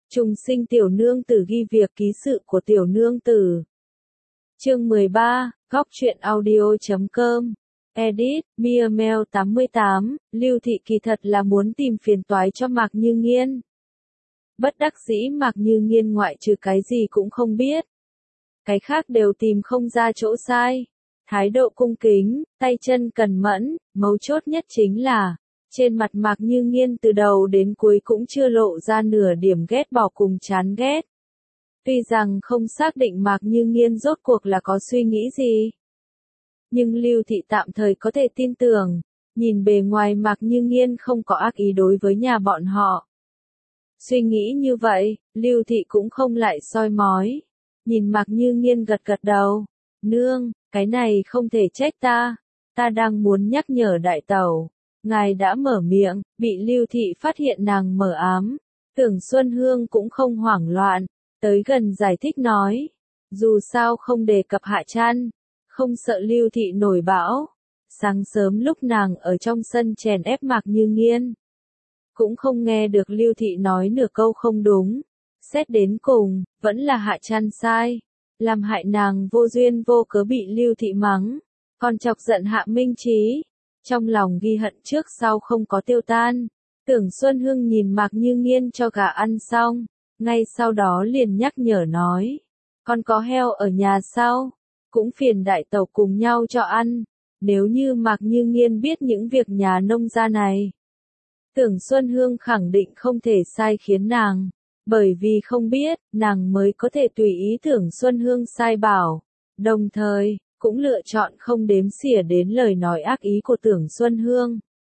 Trùng sinh tiểu nương tử ghi việc ký sự của tiểu nương tử. Chương 13, góc truyện audio.com. Edit, Miamel 88, Lưu Thị kỳ thật là muốn tìm phiền toái cho Mạc Như Nghiên. Bất đắc dĩ Mạc Như Nghiên ngoại trừ cái gì cũng không biết. Cái khác đều tìm không ra chỗ sai. Thái độ cung kính, tay chân cẩn mẫn, mấu chốt nhất chính là, trên mặt Mạc Như Nghiên từ đầu đến cuối cũng chưa lộ ra nửa điểm ghét bỏ cùng chán ghét. Tuy rằng không xác định Mạc Như Nghiên rốt cuộc là có suy nghĩ gì. Nhưng Lưu Thị tạm thời có thể tin tưởng, nhìn bề ngoài Mạc Như Nghiên không có ác ý đối với nhà bọn họ. Suy nghĩ như vậy, Lưu Thị cũng không lại soi mói. Nhìn Mạc Như Nghiên gật gật đầu. Nương, cái này không thể trách ta. Ta đang muốn nhắc nhở đại tẩu. Ngài đã mở miệng, bị Lưu Thị phát hiện nàng mở ám. Tưởng Xuân Hương cũng không hoảng loạn, tới gần giải thích nói. Dù sao không đề cập Hạ Trăn, không sợ Lưu Thị nổi bão. Sáng sớm lúc nàng ở trong sân chèn ép Mạc Như Nghiên, cũng không nghe được Lưu Thị nói nửa câu không đúng. Xét đến cùng, vẫn là Hạ Trăn sai. Làm hại nàng vô duyên vô cớ bị Lưu Thị mắng, còn chọc giận Hạ Minh Trí. Trong lòng ghi hận trước sau không có tiêu tan. Tưởng Xuân Hương nhìn Mạc Như Nghiên cho gà ăn xong, ngay sau đó liền nhắc nhở nói. Con có heo ở nhà sao? Cũng phiền đại tẩu cùng nhau cho ăn. Nếu như Mạc Như Nghiên biết những việc nhà nông gia này, Tưởng Xuân Hương khẳng định không thể sai khiến nàng. Bởi vì không biết, nàng mới có thể tùy ý Tưởng Xuân Hương sai bảo. Đồng thời, cũng lựa chọn không đếm xỉa đến lời nói ác ý của Tưởng Xuân Hương.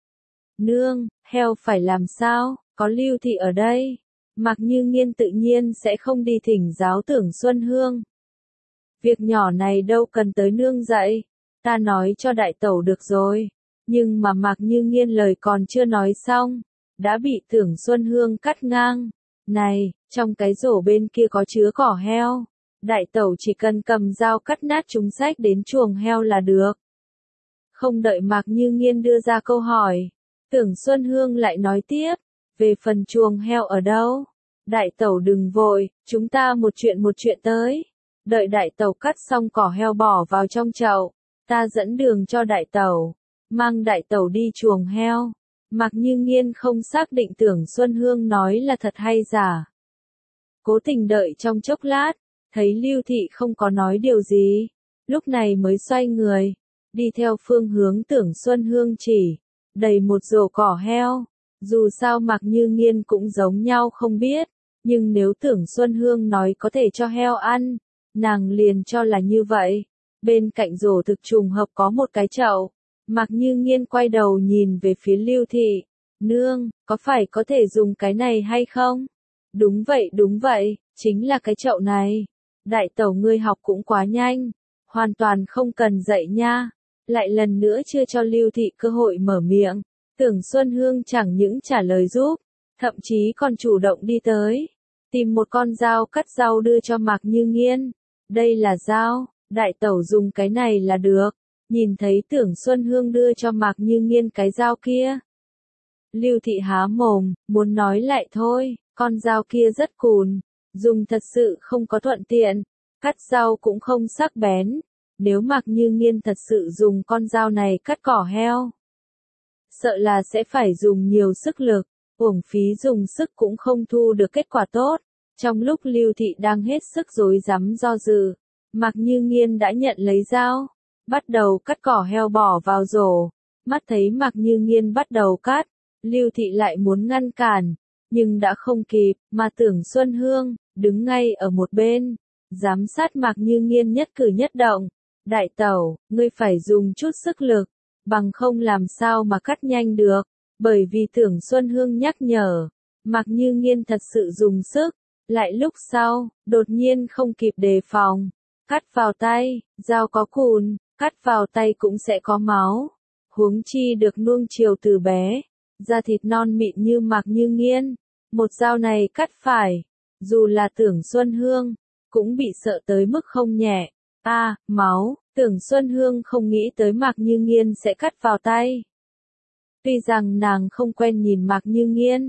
Nương, heo phải làm sao, có Lưu Thị ở đây. Mạc Như Nghiên tự nhiên sẽ không đi thỉnh giáo Tưởng Xuân Hương. Việc nhỏ này đâu cần tới nương dạy, ta nói cho đại tẩu được rồi. Nhưng mà Mạc Như Nghiên lời còn chưa nói xong, đã bị Tưởng Xuân Hương cắt ngang. Này, trong cái rổ bên kia có chứa cỏ heo. Đại tẩu chỉ cần cầm dao cắt nát chúng xách đến chuồng heo là được. Không đợi Mạc Như Nghiên đưa ra câu hỏi, Tưởng Xuân Hương lại nói tiếp, về phần chuồng heo ở đâu? Đại tẩu đừng vội, chúng ta một chuyện tới. Đợi đại tẩu cắt xong cỏ heo bỏ vào trong chậu, ta dẫn đường cho đại tẩu, mang đại tẩu đi chuồng heo. Mạc Như Nghiên không xác định Tưởng Xuân Hương nói là thật hay giả. Cố tình đợi trong chốc lát, thấy Lưu Thị không có nói điều gì, lúc này mới xoay người, đi theo phương hướng Tưởng Xuân Hương chỉ, đầy một rổ cỏ heo. Dù sao Mạc Như Nghiên cũng giống nhau không biết, nhưng nếu Tưởng Xuân Hương nói có thể cho heo ăn, nàng liền cho là như vậy. Bên cạnh rổ thực trùng hợp có một cái chậu. Mạc Như Nghiên quay đầu nhìn về phía Lưu Thị. Nương, có phải có thể dùng cái này hay không? Đúng vậy, chính là cái chậu này. Đại tẩu ngươi học cũng quá nhanh, hoàn toàn không cần dạy nha. Lại lần nữa chưa cho Lưu Thị cơ hội mở miệng. Tưởng Xuân Hương chẳng những trả lời giúp, thậm chí còn chủ động đi tới, tìm một con dao cắt rau đưa cho Mạc Như Nghiên. Đây là dao, đại tẩu dùng cái này là được. Nhìn thấy Tưởng Xuân Hương đưa cho Mạc Như Nghiên cái dao kia, Lưu Thị há mồm, muốn nói lại thôi, con dao kia rất cùn, dùng thật sự không có thuận tiện, cắt rau cũng không sắc bén. Nếu Mạc Như Nghiên thật sự dùng con dao này cắt cỏ heo, sợ là sẽ phải dùng nhiều sức lực, uổng phí dùng sức cũng không thu được kết quả tốt. Trong lúc Lưu Thị đang hết sức rối rắm do dự, Mạc Như Nghiên đã nhận lấy dao, bắt đầu cắt cỏ heo bỏ vào rổ. Mắt thấy Mạc Như Nghiên bắt đầu cắt, Lưu Thị lại muốn ngăn cản, nhưng đã không kịp, mà Tưởng Xuân Hương đứng ngay ở một bên, giám sát Mạc Như Nghiên nhất cử nhất động. Đại tẩu, ngươi phải dùng chút sức lực, bằng không làm sao mà cắt nhanh được. Bởi vì Tưởng Xuân Hương nhắc nhở, Mạc Như Nghiên thật sự dùng sức, lại lúc sau, đột nhiên không kịp đề phòng, cắt vào tay, dao có cùn, cắt vào tay cũng sẽ có máu. Huống chi được nuông chiều từ bé, da thịt non mịn như Mạc Như Nghiên, một dao này cắt phải, dù là Tưởng Xuân Hương, cũng bị sợ tới mức không nhẹ. Máu, Tưởng Xuân Hương không nghĩ tới Mạc Như Nghiên sẽ cắt vào tay. Tuy rằng nàng không quen nhìn Mạc Như Nghiên,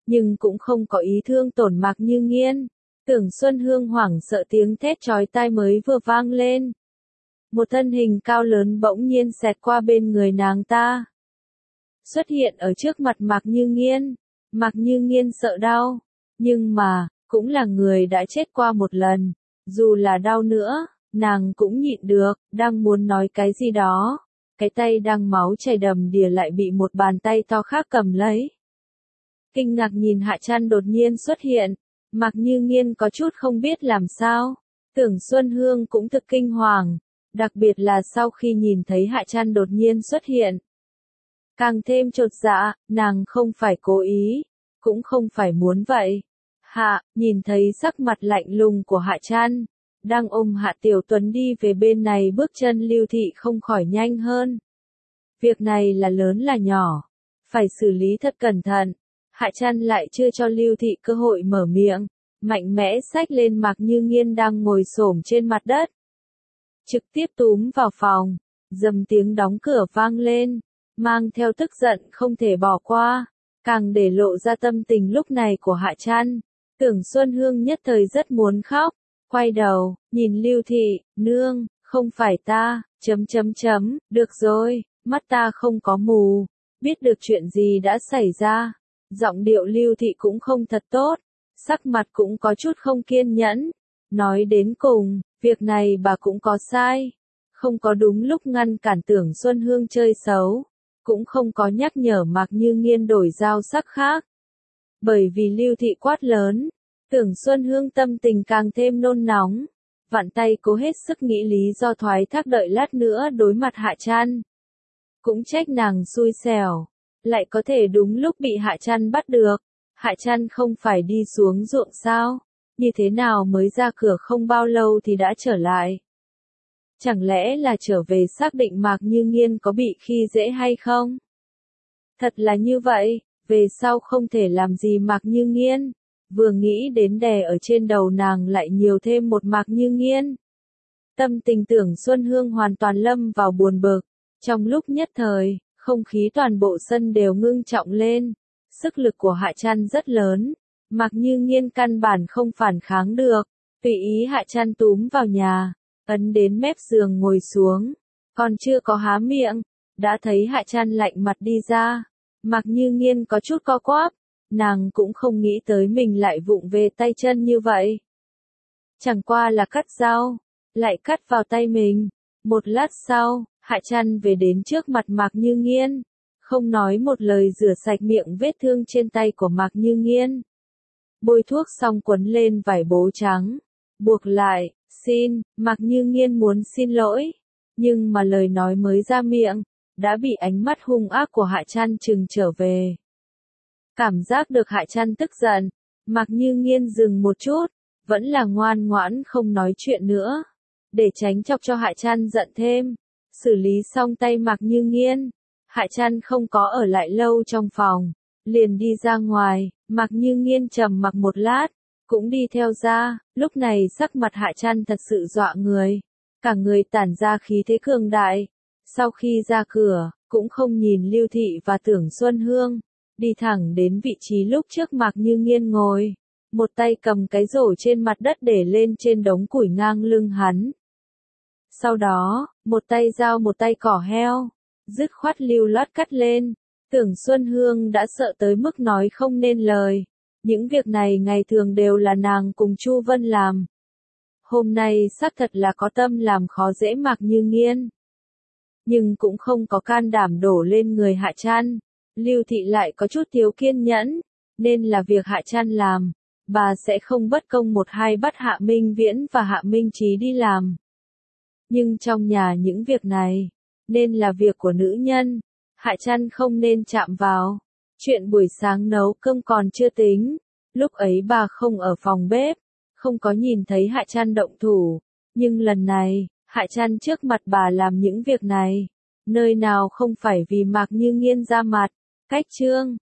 nhưng cũng không có ý thương tổn Mạc Như Nghiên. Tưởng Xuân Hương hoảng sợ tiếng thét chói tai mới vừa vang lên. Một thân hình cao lớn bỗng nhiên xẹt qua bên người nàng ta. Xuất hiện ở trước mặt Mạc Như Nghiên. Mạc Như Nghiên sợ đau, nhưng mà, cũng là người đã chết qua một lần. Dù là đau nữa, nàng cũng nhịn được, đang muốn nói cái gì đó. Cái tay đang máu chảy đầm đìa lại bị một bàn tay to khác cầm lấy. Kinh ngạc nhìn Hạ Trăn đột nhiên xuất hiện, Mạc Như Nghiên có chút không biết làm sao. Tưởng Xuân Hương cũng thực kinh hoàng, đặc biệt là sau khi nhìn thấy Hạ Trăn đột nhiên xuất hiện. Càng thêm chột dạ, nàng không phải cố ý, cũng không phải muốn vậy. Nhìn thấy sắc mặt lạnh lùng của Hạ Trăn, đang ôm Hạ Tiểu Tuấn đi về bên này, bước chân Lưu Thị không khỏi nhanh hơn. Việc này là lớn là nhỏ, phải xử lý thật cẩn thận. Hạ Trăn lại chưa cho Lưu Thị cơ hội mở miệng, mạnh mẽ xách lên Mạc Như Nghiên đang ngồi xổm trên mặt đất. Trực tiếp túm vào phòng, dầm tiếng đóng cửa vang lên, mang theo tức giận không thể bỏ qua, càng để lộ ra tâm tình lúc này của Hạ Trăn. Tưởng Xuân Hương nhất thời rất muốn khóc, quay đầu, nhìn Lưu Thị, nương, không phải ta, được rồi, mắt ta không có mù, biết được chuyện gì đã xảy ra. Giọng điệu Lưu Thị cũng không thật tốt, sắc mặt cũng có chút không kiên nhẫn. Nói đến cùng, việc này bà cũng có sai, không có đúng lúc ngăn cản Tưởng Xuân Hương chơi xấu, cũng không có nhắc nhở Mạc Như Nghiên đổi dao sắc khác. Bởi vì Lưu Thị quát lớn, Tưởng Xuân Hương tâm tình càng thêm nôn nóng, vặn tay cố hết sức nghĩ lý do thoái thác đợi lát nữa đối mặt Hạ Trăn. Cũng trách nàng xui xẻo, lại có thể đúng lúc bị Hạ Trăn bắt được. Hạ Trăn không phải đi xuống ruộng sao? Như thế nào mới ra cửa không bao lâu thì đã trở lại? Chẳng lẽ là trở về xác định Mạc Như Nghiên có bị khi dễ hay không? Thật là như vậy, về sau không thể làm gì Mạc Như Nghiên. Vừa nghĩ đến đè ở trên đầu nàng lại nhiều thêm một Mạc Như Nghiên. Tâm tình Tưởng Xuân Hương hoàn toàn lâm vào buồn bực. Trong lúc nhất thời, không khí toàn bộ sân đều ngưng trọng lên. Sức lực của Hạ Trăn rất lớn. Mạc Như Nghiên căn bản không phản kháng được. Tùy ý Hạ Trăn túm vào nhà, ấn đến mép giường ngồi xuống. Còn chưa có há miệng, đã thấy Hạ Trăn lạnh mặt đi ra. Mạc Như Nghiên có chút co quắp. Nàng cũng không nghĩ tới mình lại vụng về tay chân như vậy. Chẳng qua là cắt dao, lại cắt vào tay mình. Một lát sau, Hạ Trăn về đến trước mặt Mạc Như Nghiên, không nói một lời rửa sạch miệng vết thương trên tay của Mạc Như Nghiên. Bôi thuốc xong quấn lên vải bố trắng, buộc lại, Mạc Như Nghiên muốn xin lỗi, nhưng mà lời nói mới ra miệng, đã bị ánh mắt hung ác của Hạ Trăn trừng trở về. Cảm giác được Hạ Trăn tức giận, Mạc Như Nghiên dừng một chút, vẫn là ngoan ngoãn không nói chuyện nữa, để tránh chọc cho Hạ Trăn giận thêm. Xử lý xong tay Mạc Như Nghiên, Hạ Trăn không có ở lại lâu trong phòng, liền đi ra ngoài. Mạc Như Nghiên trầm mặc một lát, cũng đi theo ra. Lúc này sắc mặt Hạ Trăn thật sự dọa người, cả người tản ra khí thế cường đại. Sau khi ra cửa, cũng không nhìn Lưu Thị và Tưởng Xuân Hương, đi thẳng đến vị trí lúc trước Mạc Như Nghiên ngồi, một tay cầm cái rổ trên mặt đất để lên trên đống củi ngang lưng hắn. Sau đó, một tay dao một tay cỏ heo, dứt khoát lưu loát cắt lên. Tưởng Xuân Hương đã sợ tới mức nói không nên lời. Những việc này ngày thường đều là nàng cùng Chu Vân làm. Hôm nay xác thật là có tâm làm khó dễ Mạc Như Nghiên, nhưng cũng không có can đảm đổ lên người Hạ Trăn. Lưu Thị lại có chút thiếu kiên nhẫn, nên là việc Hạ Trăn làm, bà sẽ không bất công một hai bắt Hạ Minh Viễn và Hạ Minh Chí đi làm. Nhưng trong nhà những việc này, nên là việc của nữ nhân, Hạ Trăn không nên chạm vào. Chuyện buổi sáng nấu cơm còn chưa tính, lúc ấy bà không ở phòng bếp, không có nhìn thấy Hạ Trăn động thủ, nhưng lần này, Hạ Trăn trước mặt bà làm những việc này, nơi nào không phải vì Mạc Như Nghiên ra mặt. Cách chương